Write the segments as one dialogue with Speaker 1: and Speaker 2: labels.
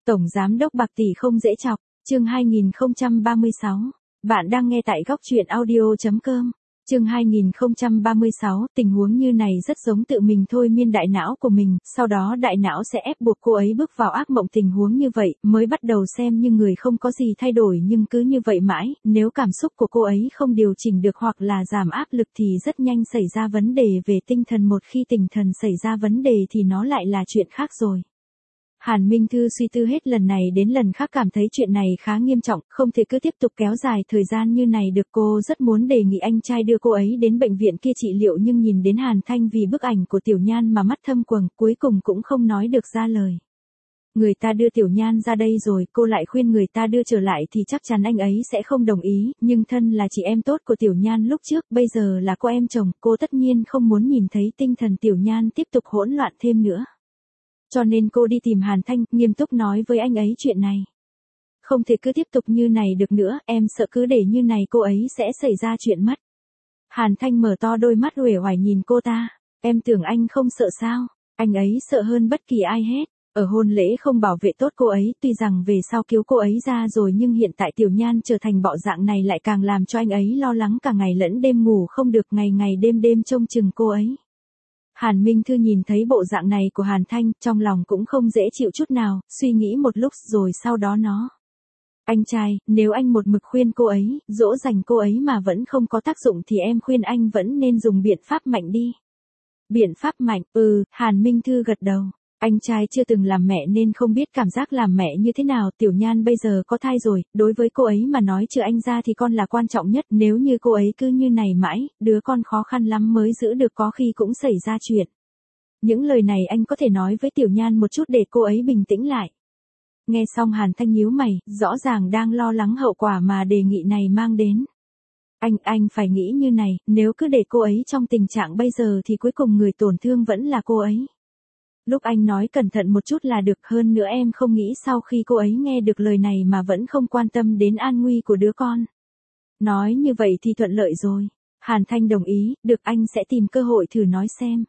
Speaker 1: Tổng Giám đốc Bạc Tỷ không dễ chọc, chương 2036. Bạn đang nghe tại góc truyện audio.com. Chương 2036, tình huống như này rất giống tự mình thôi miên đại não của mình, sau đó đại não sẽ ép buộc cô ấy bước vào ác mộng tình huống như vậy, mới bắt đầu xem như người không có gì thay đổi nhưng cứ như vậy mãi, nếu cảm xúc của cô ấy không điều chỉnh được hoặc là giảm áp lực thì rất nhanh xảy ra vấn đề về tinh thần, một khi tinh thần xảy ra vấn đề thì nó lại là chuyện khác rồi. Hàn Minh Thư suy tư hết lần này đến lần khác cảm thấy chuyện này khá nghiêm trọng, không thể cứ tiếp tục kéo dài thời gian như này được. Cô rất muốn đề nghị anh trai đưa cô ấy đến bệnh viện kia trị liệu nhưng nhìn đến Hàn Thanh vì bức ảnh của Tiểu Nhan mà mắt thâm quầng, cuối cùng cũng không nói được ra lời. Người ta đưa Tiểu Nhan ra đây rồi, cô lại khuyên người ta đưa trở lại thì chắc chắn anh ấy sẽ không đồng ý, nhưng thân là chị em tốt của Tiểu Nhan lúc trước, bây giờ là cô em chồng, cô tất nhiên không muốn nhìn thấy tinh thần Tiểu Nhan tiếp tục hỗn loạn thêm nữa. Cho nên cô đi tìm Hàn Thanh, nghiêm túc nói với anh ấy chuyện này. Không thể cứ tiếp tục như này được nữa, em sợ cứ để như này cô ấy sẽ xảy ra chuyện mất. Hàn Thanh mở to đôi mắt uể oải nhìn cô ta. Em tưởng anh không sợ sao? Anh ấy sợ hơn bất kỳ ai hết. Ở hôn lễ không bảo vệ tốt cô ấy, tuy rằng về sau cứu cô ấy ra rồi nhưng hiện tại Tiểu Nhan trở thành bộ dạng này lại càng làm cho anh ấy lo lắng, cả ngày lẫn đêm ngủ không được, ngày ngày đêm đêm trông chừng cô ấy. Hàn Minh Thư nhìn thấy bộ dạng này của Hàn Thanh, trong lòng cũng không dễ chịu chút nào, suy nghĩ một lúc rồi sau đó nó. Anh trai, nếu anh một mực khuyên cô ấy, dỗ dành cô ấy mà vẫn không có tác dụng thì em khuyên anh vẫn nên dùng biện pháp mạnh đi. Biện pháp mạnh, Hàn Minh Thư gật đầu. Anh trai chưa từng làm mẹ nên không biết cảm giác làm mẹ như thế nào. Tiểu Nhan bây giờ có thai rồi, đối với cô ấy mà nói trừ anh ra thì con là quan trọng nhất. Nếu như cô ấy cứ như này mãi, đứa con khó khăn lắm mới giữ được, có khi cũng xảy ra chuyện. Những lời này anh có thể nói với Tiểu Nhan một chút để cô ấy bình tĩnh lại. Nghe xong Hàn Thanh nhíu mày, rõ ràng đang lo lắng hậu quả mà đề nghị này mang đến. Anh phải nghĩ như này, nếu cứ để cô ấy trong tình trạng bây giờ thì cuối cùng người tổn thương vẫn là cô ấy. Lúc anh nói cẩn thận một chút là được, hơn nữa em không nghĩ sau khi cô ấy nghe được lời này mà vẫn không quan tâm đến an nguy của đứa con. Nói như vậy thì thuận lợi rồi. Hàn Thanh đồng ý, được, anh sẽ tìm cơ hội thử nói xem.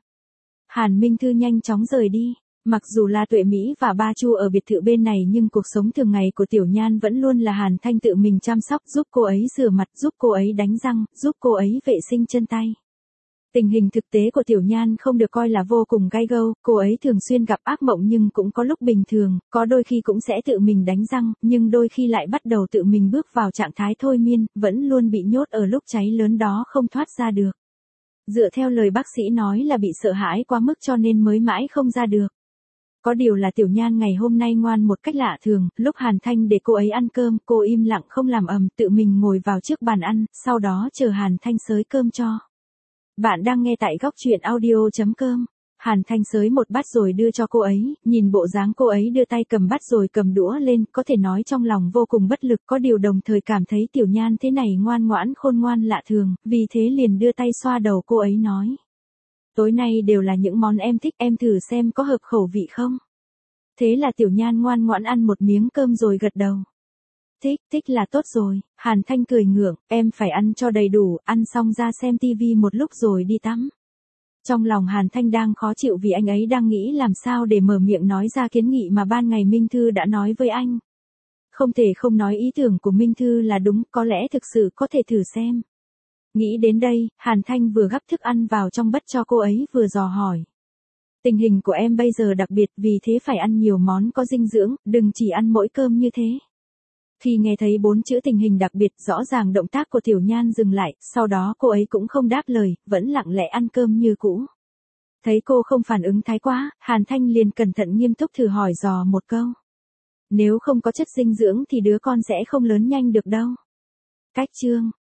Speaker 1: Hàn Minh Thư nhanh chóng rời đi. Mặc dù La Tuệ Mỹ và Ba Chu ở biệt thự bên này nhưng cuộc sống thường ngày của Tiểu Nhan vẫn luôn là Hàn Thanh tự mình chăm sóc, giúp cô ấy rửa mặt, giúp cô ấy đánh răng, giúp cô ấy vệ sinh chân tay. Tình hình thực tế của Tiểu Nhan không được coi là vô cùng gay go, cô ấy thường xuyên gặp ác mộng nhưng cũng có lúc bình thường, có đôi khi cũng sẽ tự mình đánh răng, nhưng đôi khi lại bắt đầu tự mình bước vào trạng thái thôi miên, vẫn luôn bị nhốt ở lúc cháy lớn đó không thoát ra được. Dựa theo lời bác sĩ nói là bị sợ hãi quá mức cho nên mới mãi không ra được. Có điều là Tiểu Nhan ngày hôm nay ngoan một cách lạ thường, lúc Hàn Thanh để cô ấy ăn cơm, cô im lặng không làm ầm, tự mình ngồi vào trước bàn ăn, sau đó chờ Hàn Thanh xới cơm cho. Bạn đang nghe tại góc truyện audio.com. Hàn Thanh xới một bát rồi đưa cho cô ấy, nhìn bộ dáng cô ấy đưa tay cầm bát rồi cầm đũa lên, có thể nói trong lòng vô cùng bất lực, có điều đồng thời cảm thấy Tiểu Nhan thế này ngoan ngoãn khôn ngoan lạ thường, vì thế liền đưa tay xoa đầu cô ấy nói. Tối nay đều là những món em thích, em thử xem có hợp khẩu vị không? Thế là Tiểu Nhan ngoan ngoãn ăn một miếng cơm rồi gật đầu. Thích là tốt rồi. Hàn Thanh cười ngượng, em phải ăn cho đầy đủ, ăn xong ra xem tivi một lúc rồi đi tắm. Trong lòng Hàn Thanh đang khó chịu vì anh ấy đang nghĩ làm sao để mở miệng nói ra kiến nghị mà ban ngày Minh Thư đã nói với anh. Không thể không nói ý tưởng của Minh Thư là đúng, có lẽ thực sự có thể thử xem. Nghĩ đến đây, Hàn Thanh vừa gắp thức ăn vào trong bát cho cô ấy vừa dò hỏi. Tình hình của em bây giờ đặc biệt vì thế phải ăn nhiều món có dinh dưỡng, đừng chỉ ăn mỗi cơm như thế. Khi nghe thấy 4 chữ tình hình đặc biệt, rõ ràng động tác của Tiểu Nhan dừng lại, sau đó cô ấy cũng không đáp lời, vẫn lặng lẽ ăn cơm như cũ. Thấy cô không phản ứng thái quá, Hàn Thanh liền cẩn thận nghiêm túc thử hỏi dò một câu. Nếu không có chất dinh dưỡng thì đứa con sẽ không lớn nhanh được đâu. Cách chương,